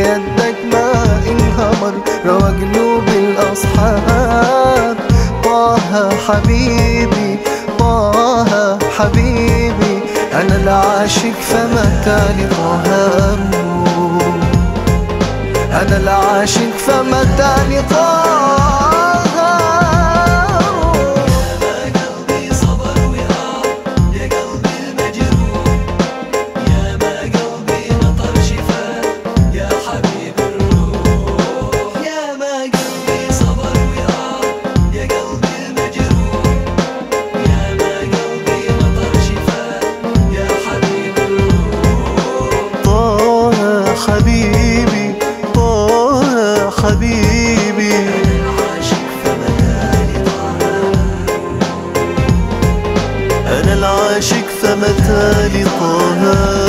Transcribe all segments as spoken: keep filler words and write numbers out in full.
يدك ما انهمر روى قلوب الأصحاب. طه حبيبي طه حبيبي أنا العاشق فمتى لطه أروح، أنا العاشق فمتى لطه. حبيبي طه حبيبي أنا العاشق فمتى لطه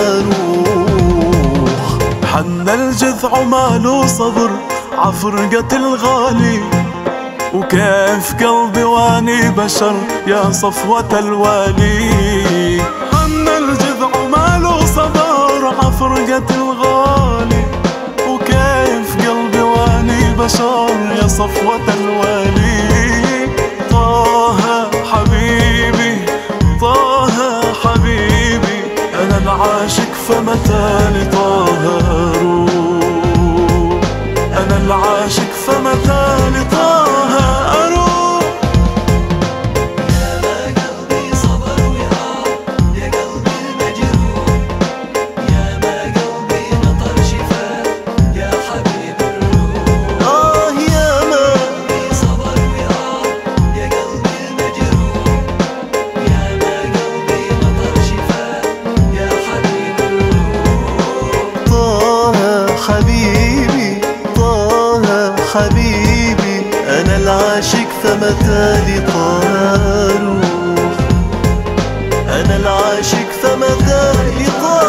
أروح. حن الجذع ماله صبر عفرقة الغالي، وكيف قلبي واني بشر يا صفوة الوالي. حن الجذع ماله صبر عفرقة الغالي، وكيف قلبي واني بشر يا صفوة الوالي. طه حبيبي طه حبيبي أنا العاشق فمتى لطه أروح، أنا العاشق فمتى لطه أروح. حبيبي طه حبيبي أنا العاشق فمتى لطه أروح، أنا العاشق فمتى لطه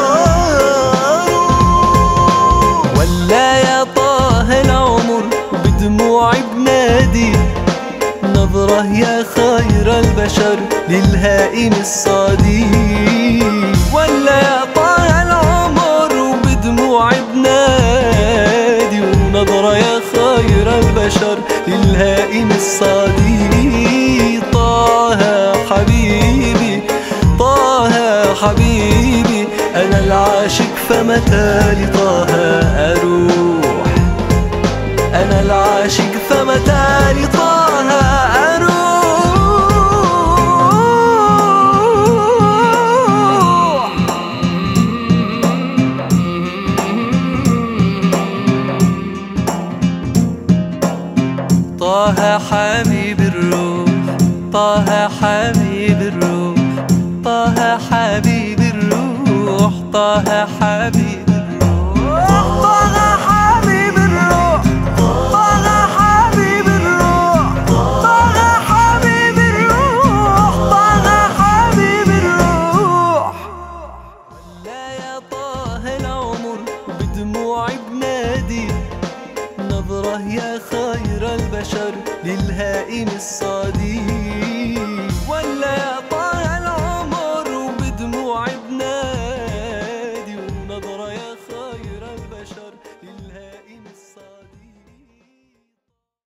أروح. ولا يا طه العمر بدموعي بنادي نظرة يا خير البشر للهائم الصادي. ولا يا طه العمر بدموعي بنادي ونظرة يا خير البشر للهائم الصادي. طه حبيبي طه حبيبي أنا العاشق فمتى لطه أروح، أنا العاشق فمتى لطه أروح. طه حبيب الروح طه حبيب الروح طه حبيب الروح طه حبيب